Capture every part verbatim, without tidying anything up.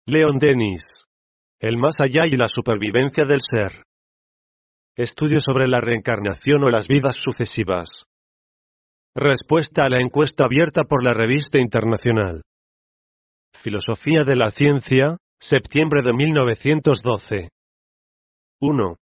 Leon Denis. El más allá y la supervivencia del ser. Estudio sobre la reencarnación o las vidas sucesivas. Respuesta a la encuesta abierta por la Revista Internacional. Filosofía de la Ciencia, septiembre de mil novecientos doce. uno.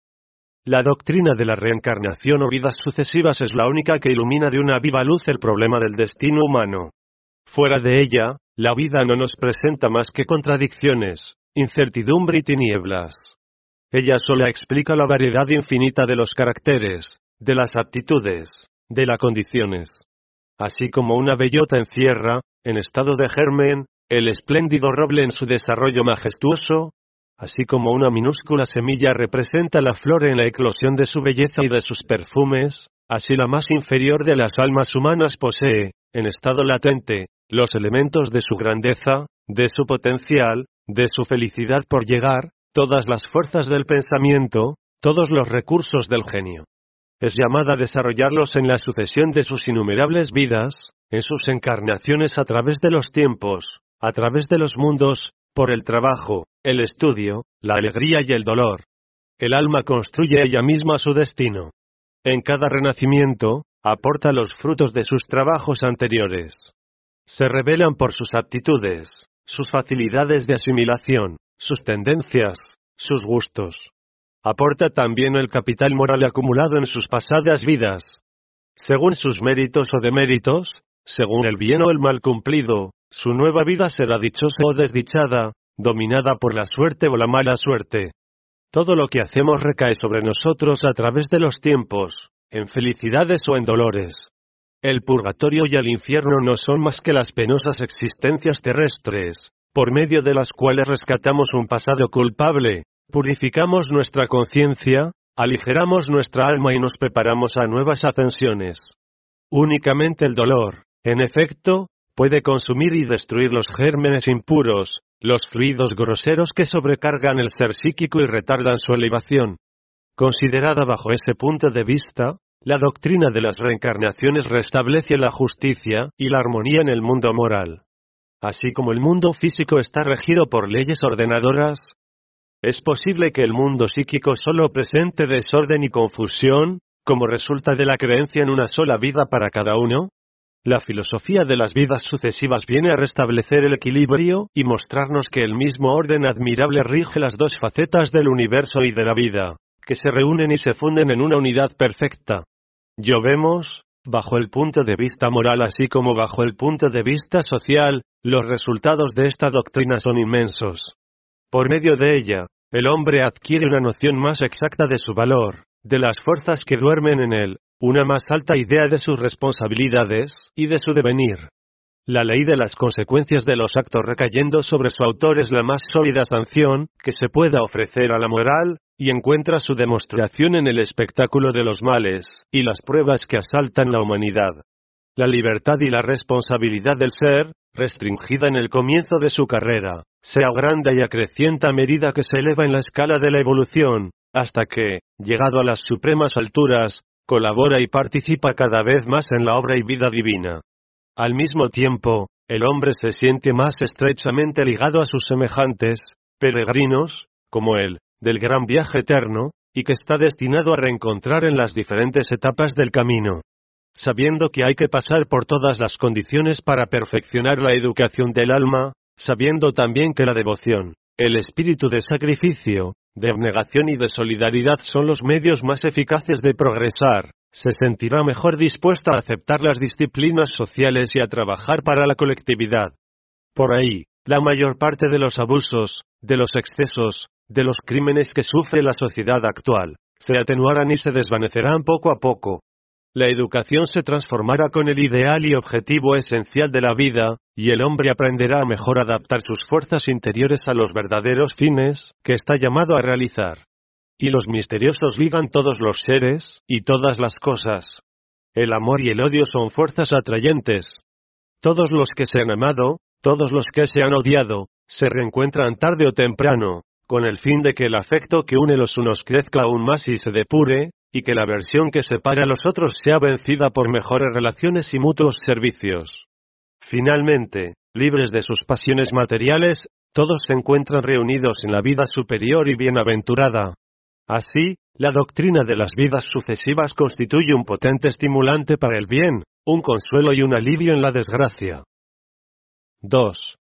La doctrina de la reencarnación o vidas sucesivas es la única que ilumina de una viva luz el problema del destino humano. Fuera de ella, la vida no nos presenta más que contradicciones, incertidumbre y tinieblas. Ella sola explica la variedad infinita de los caracteres, de las aptitudes, de las condiciones. Así como una bellota encierra, en estado de germen, el espléndido roble en su desarrollo majestuoso, así como una minúscula semilla representa la flor en la eclosión de su belleza y de sus perfumes, así la más inferior de las almas humanas posee, en estado latente, los elementos de su grandeza, de su potencial, de su felicidad por llegar, todas las fuerzas del pensamiento, todos los recursos del genio. Es llamada a desarrollarlos en la sucesión de sus innumerables vidas, en sus encarnaciones a través de los tiempos, a través de los mundos, por el trabajo, el estudio, la alegría y el dolor. El alma construye ella misma su destino. En cada renacimiento, aporta los frutos de sus trabajos anteriores. Se revelan por sus aptitudes, sus facilidades de asimilación, sus tendencias, sus gustos. Aporta también el capital moral acumulado en sus pasadas vidas. Según sus méritos o deméritos, según el bien o el mal cumplido, su nueva vida será dichosa o desdichada, dominada por la suerte o la mala suerte. Todo lo que hacemos recae sobre nosotros a través de los tiempos, en felicidades o en dolores. El purgatorio y el infierno no son más que las penosas existencias terrestres, por medio de las cuales rescatamos un pasado culpable, purificamos nuestra conciencia, aligeramos nuestra alma y nos preparamos a nuevas ascensiones. Únicamente el dolor, en efecto, puede consumir y destruir los gérmenes impuros, los fluidos groseros que sobrecargan el ser psíquico y retardan su elevación. Considerada bajo ese punto de vista, la doctrina de las reencarnaciones restablece la justicia y la armonía en el mundo moral. Así como el mundo físico está regido por leyes ordenadoras, es posible que el mundo psíquico solo presente desorden y confusión, como resulta de la creencia en una sola vida para cada uno. La filosofía de las vidas sucesivas viene a restablecer el equilibrio y mostrarnos que el mismo orden admirable rige las dos facetas del universo y de la vida, que se reúnen y se funden en una unidad perfecta. Yo vemos, bajo el punto de vista moral así como bajo el punto de vista social, los resultados de esta doctrina son inmensos. Por medio de ella, el hombre adquiere una noción más exacta de su valor, de las fuerzas que duermen en él, una más alta idea de sus responsabilidades y de su devenir. La ley de las consecuencias de los actos recayendo sobre su autor es la más sólida sanción que se pueda ofrecer a la moral, y encuentra su demostración en el espectáculo de los males y las pruebas que asaltan la humanidad. La libertad y la responsabilidad del ser, restringida en el comienzo de su carrera, se agranda y acrecienta a medida que se eleva en la escala de la evolución, hasta que, llegado a las supremas alturas, colabora y participa cada vez más en la obra y vida divina. Al mismo tiempo, el hombre se siente más estrechamente ligado a sus semejantes, peregrinos, como él, del gran viaje eterno, y que está destinado a reencontrar en las diferentes etapas del camino. Sabiendo que hay que pasar por todas las condiciones para perfeccionar la educación del alma, sabiendo también que la devoción, el espíritu de sacrificio, de abnegación y de solidaridad son los medios más eficaces de progresar, se sentirá mejor dispuesto a aceptar las disciplinas sociales y a trabajar para la colectividad. Por ahí, la mayor parte de los abusos, de los excesos, de los crímenes que sufre la sociedad actual, se atenuarán y se desvanecerán poco a poco. La educación se transformará con el ideal y objetivo esencial de la vida, y el hombre aprenderá a mejor adaptar sus fuerzas interiores a los verdaderos fines que está llamado a realizar. Y los misteriosos ligan todos los seres y todas las cosas. El amor y el odio son fuerzas atrayentes. Todos los que se han amado, todos los que se han odiado, se reencuentran tarde o temprano, con el fin de que el afecto que une los unos crezca aún más y se depure, y que la aversión que separa a los otros sea vencida por mejores relaciones y mutuos servicios. Finalmente, libres de sus pasiones materiales, todos se encuentran reunidos en la vida superior y bienaventurada. Así, la doctrina de las vidas sucesivas constituye un potente estimulante para el bien, un consuelo y un alivio en la desgracia. dos.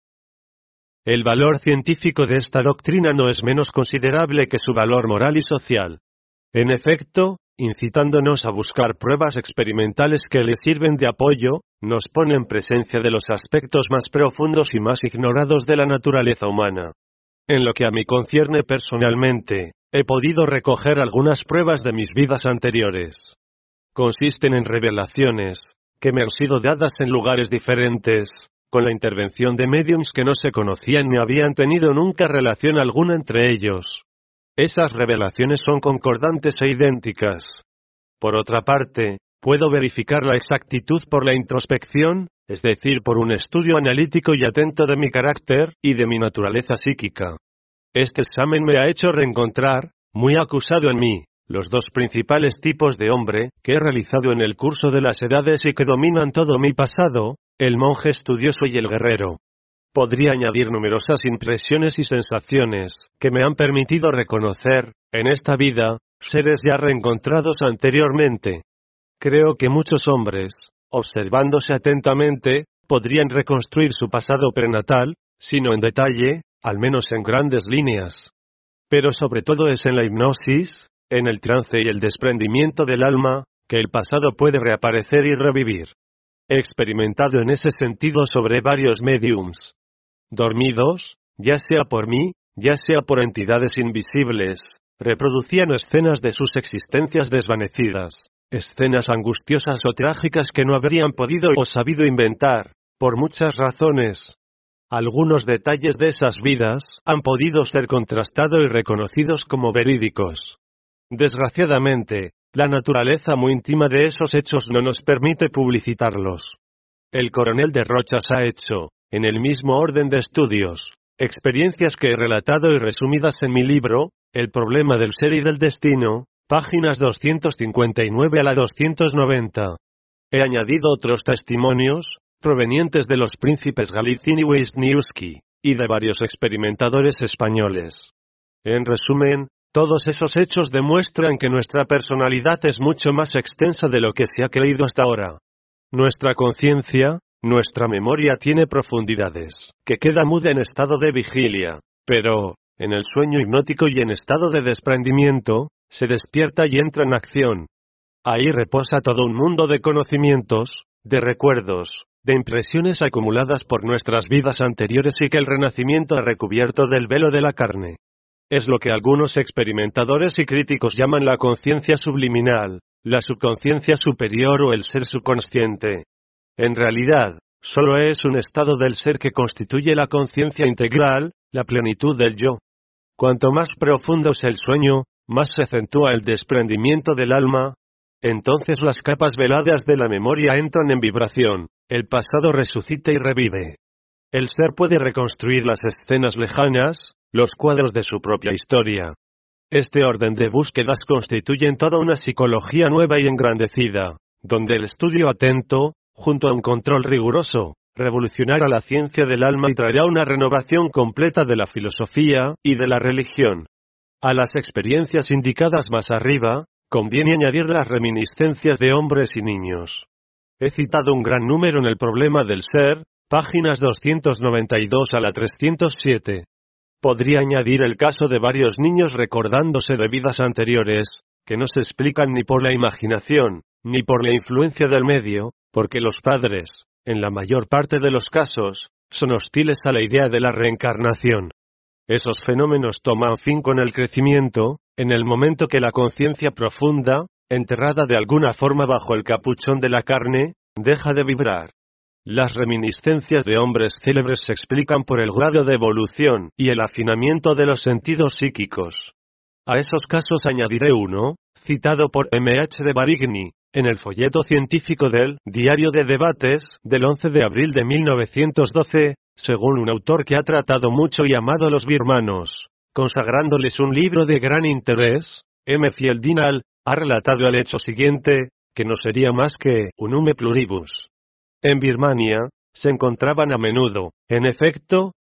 El valor científico de esta doctrina no es menos considerable que su valor moral y social. En efecto, incitándonos a buscar pruebas experimentales que le sirven de apoyo, nos pone en presencia de los aspectos más profundos y más ignorados de la naturaleza humana. En lo que a mí concierne personalmente, he podido recoger algunas pruebas de mis vidas anteriores. Consisten en revelaciones, que me han sido dadas en lugares diferentes, con la intervención de médiums que no se conocían ni habían tenido nunca relación alguna entre ellos. Esas revelaciones son concordantes e idénticas. Por otra parte, puedo verificar la exactitud por la introspección, es decir, por un estudio analítico y atento de mi carácter y de mi naturaleza psíquica. Este examen me ha hecho reencontrar, muy acusado en mí, los dos principales tipos de hombre que he realizado en el curso de las edades y que dominan todo mi pasado, el monje estudioso y el guerrero. Podría añadir numerosas impresiones y sensaciones que me han permitido reconocer, en esta vida, seres ya reencontrados anteriormente. Creo que muchos hombres, observándose atentamente, podrían reconstruir su pasado prenatal, si no en detalle, al menos en grandes líneas. Pero sobre todo es en la hipnosis, en el trance y el desprendimiento del alma, que el pasado puede reaparecer y revivir. He experimentado en ese sentido sobre varios médiums. Dormidos, ya sea por mí, ya sea por entidades invisibles, reproducían escenas de sus existencias desvanecidas, escenas angustiosas o trágicas que no habrían podido o sabido inventar, por muchas razones. Algunos detalles de esas vidas han podido ser contrastados y reconocidos como verídicos. Desgraciadamente, la naturaleza muy íntima de esos hechos no nos permite publicitarlos. El coronel de Rochas ha hecho, en el mismo orden de estudios, experiencias que he relatado y resumidas en mi libro, El problema del ser y del destino, páginas doscientos cincuenta y nueve a la doscientos noventa. He añadido otros testimonios, provenientes de los príncipes Galizín y Wisniewski, y de varios experimentadores españoles. En resumen, todos esos hechos demuestran que nuestra personalidad es mucho más extensa de lo que se ha creído hasta ahora. Nuestra conciencia, nuestra memoria tiene profundidades, que queda muda en estado de vigilia, pero, en el sueño hipnótico y en estado de desprendimiento, se despierta y entra en acción. Ahí reposa todo un mundo de conocimientos, de recuerdos, de impresiones acumuladas por nuestras vidas anteriores y que el renacimiento ha recubierto del velo de la carne. Es lo que algunos experimentadores y críticos llaman la conciencia subliminal, la subconsciencia superior o el ser subconsciente. En realidad, solo es un estado del ser que constituye la conciencia integral, la plenitud del yo. Cuanto más profundo es el sueño, más se acentúa el desprendimiento del alma. Entonces las capas veladas de la memoria entran en vibración, el pasado resucita y revive. El ser puede reconstruir las escenas lejanas, los cuadros de su propia historia. Este orden de búsquedas constituyen toda una psicología nueva y engrandecida, donde el estudio atento, junto a un control riguroso, revolucionará la ciencia del alma y traerá una renovación completa de la filosofía y de la religión. A las experiencias indicadas más arriba, conviene añadir las reminiscencias de hombres y niños. He citado un gran número en el problema del ser, páginas doscientos noventa y dos a la trescientos siete. Podría añadir el caso de varios niños recordándose de vidas anteriores, que no se explican ni por la imaginación, ni por la influencia del medio, porque los padres, en la mayor parte de los casos, son hostiles a la idea de la reencarnación. Esos fenómenos toman fin con el crecimiento, en el momento que la conciencia profunda, enterrada de alguna forma bajo el capuchón de la carne, deja de vibrar. Las reminiscencias de hombres célebres se explican por el grado de evolución y el afinamiento de los sentidos psíquicos. A esos casos añadiré uno, citado por M H de Barigny, en el folleto científico del Diario de Debates, del once de abril de mil novecientos doce, según un autor que ha tratado mucho y amado a los birmanos, consagrándoles un libro de gran interés. M. Fieldinal ha relatado el hecho siguiente, que no sería más que un nume pluribus. En Birmania, se encontraban a menudo, en efecto,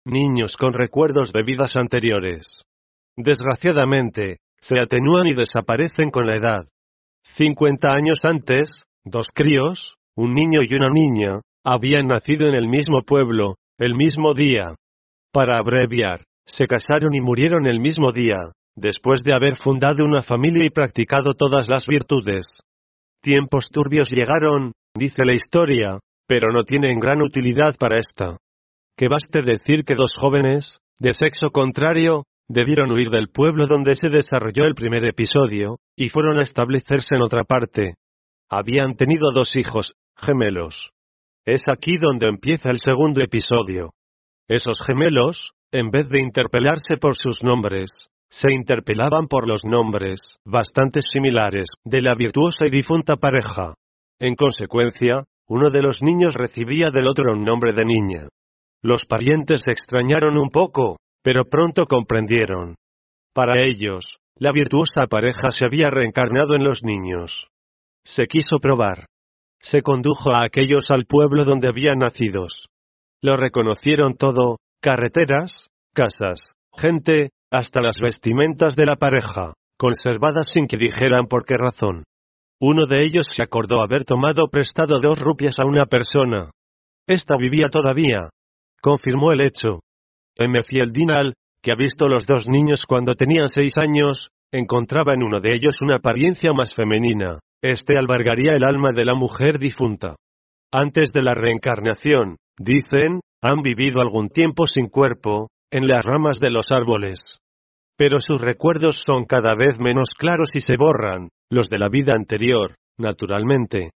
niños con recuerdos de vidas anteriores. Desgraciadamente, se atenúan y desaparecen con la edad. cincuenta años antes, dos críos, un niño y una niña, habían nacido en el mismo pueblo, el mismo día. Para abreviar, se casaron y murieron el mismo día, después de haber fundado una familia y practicado todas las virtudes. Tiempos turbios llegaron, dice la historia, pero no tienen gran utilidad para esta. Que baste decir que dos jóvenes, de sexo contrario, debieron huir del pueblo donde se desarrolló el primer episodio, y fueron a establecerse en otra parte. Habían tenido dos hijos, gemelos. Es aquí donde empieza el segundo episodio. Esos gemelos, en vez de interpelarse por sus nombres, se interpelaban por los nombres, bastante similares, de la virtuosa y difunta pareja. En consecuencia, uno de los niños recibía del otro un nombre de niña. Los parientes se extrañaron un poco, pero pronto comprendieron. Para ellos, la virtuosa pareja se había reencarnado en los niños. Se quiso probar. Se condujo a aquellos al pueblo donde habían nacidos. Lo reconocieron todo, carreteras, casas, gente, hasta las vestimentas de la pareja, conservadas sin que dijeran por qué razón. Uno de ellos se acordó haber tomado prestado dos rupias a una persona. Esta vivía todavía. Confirmó el hecho. M. Fieldinal, que ha visto los dos niños cuando tenían seis años, encontraba en uno de ellos una apariencia más femenina. Este albergaría el alma de la mujer difunta. Antes de la reencarnación, dicen, han vivido algún tiempo sin cuerpo, en las ramas de los árboles. Pero sus recuerdos son cada vez menos claros y se borran, los de la vida anterior, naturalmente.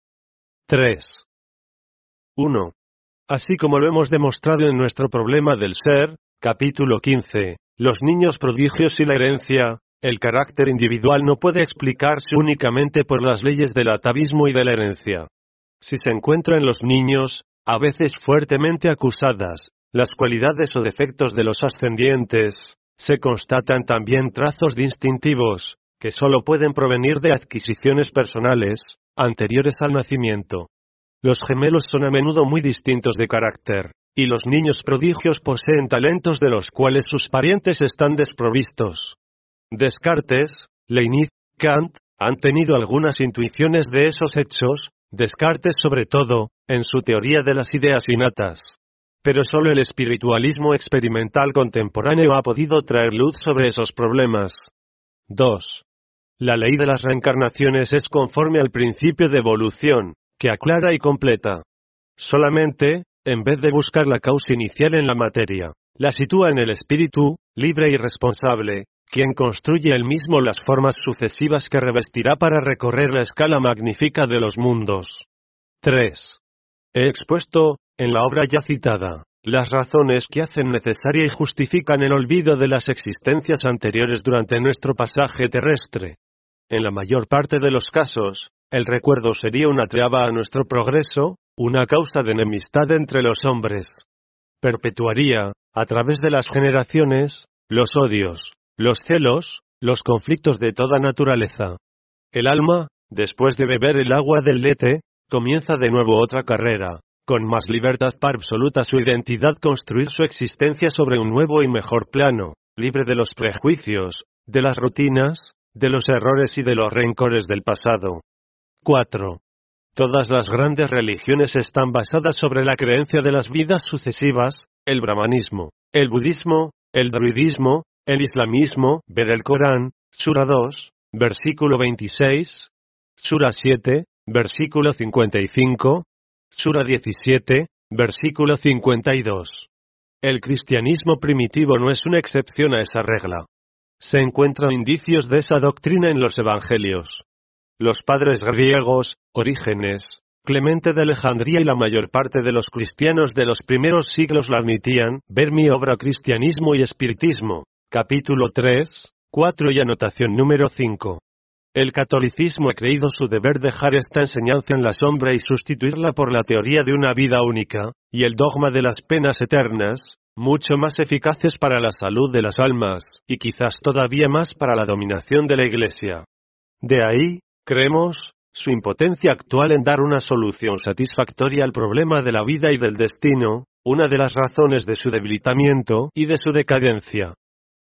tres. uno. Así como lo hemos demostrado en nuestro problema del ser, capítulo quince, los niños prodigios y la herencia, el carácter individual no puede explicarse únicamente por las leyes del atavismo y de la herencia. Si se encuentra en los niños, a veces fuertemente acusadas, las cualidades o defectos de los ascendientes, se constatan también trazos distintivos, que solo pueden provenir de adquisiciones personales, anteriores al nacimiento. Los gemelos son a menudo muy distintos de carácter, y los niños prodigios poseen talentos de los cuales sus parientes están desprovistos. Descartes, Leibniz, Kant, han tenido algunas intuiciones de esos hechos, Descartes sobre todo, en su teoría de las ideas innatas. Pero solo el espiritualismo experimental contemporáneo ha podido traer luz sobre esos problemas. dos. La ley de las reencarnaciones es conforme al principio de evolución, que aclara y completa. Solamente, en vez de buscar la causa inicial en la materia, la sitúa en el espíritu, libre y responsable, quien construye él mismo las formas sucesivas que revestirá para recorrer la escala magnífica de los mundos. tres. He expuesto, en la obra ya citada, las razones que hacen necesaria y justifican el olvido de las existencias anteriores durante nuestro pasaje terrestre. En la mayor parte de los casos, el recuerdo sería una traba a nuestro progreso, una causa de enemistad entre los hombres. Perpetuaría, a través de las generaciones, los odios, los celos, los conflictos de toda naturaleza. El alma, después de beber el agua del lete, comienza de nuevo otra carrera, con más libertad para absoluta su identidad construir su existencia sobre un nuevo y mejor plano, libre de los prejuicios, de las rutinas, de los errores y de los rencores del pasado. cuatro. Todas las grandes religiones están basadas sobre la creencia de las vidas sucesivas, el brahmanismo, el budismo, el druidismo, el islamismo, ver el Corán, Sura dos, versículo veintiséis, Sura siete, versículo cincuenta y cinco, Sura diecisiete, versículo cincuenta y dos. El cristianismo primitivo no es una excepción a esa regla. Se encuentran indicios de esa doctrina en los evangelios. Los padres griegos, Orígenes, Clemente de Alejandría y la mayor parte de los cristianos de los primeros siglos la admitían, ver mi obra Cristianismo y Espiritismo, capítulo tres, cuatro y anotación número cinco. El catolicismo ha creído su deber dejar esta enseñanza en la sombra y sustituirla por la teoría de una vida única, y el dogma de las penas eternas, mucho más eficaces para la salud de las almas, y quizás todavía más para la dominación de la Iglesia. De ahí, creemos, su impotencia actual en dar una solución satisfactoria al problema de la vida y del destino, una de las razones de su debilitamiento y de su decadencia.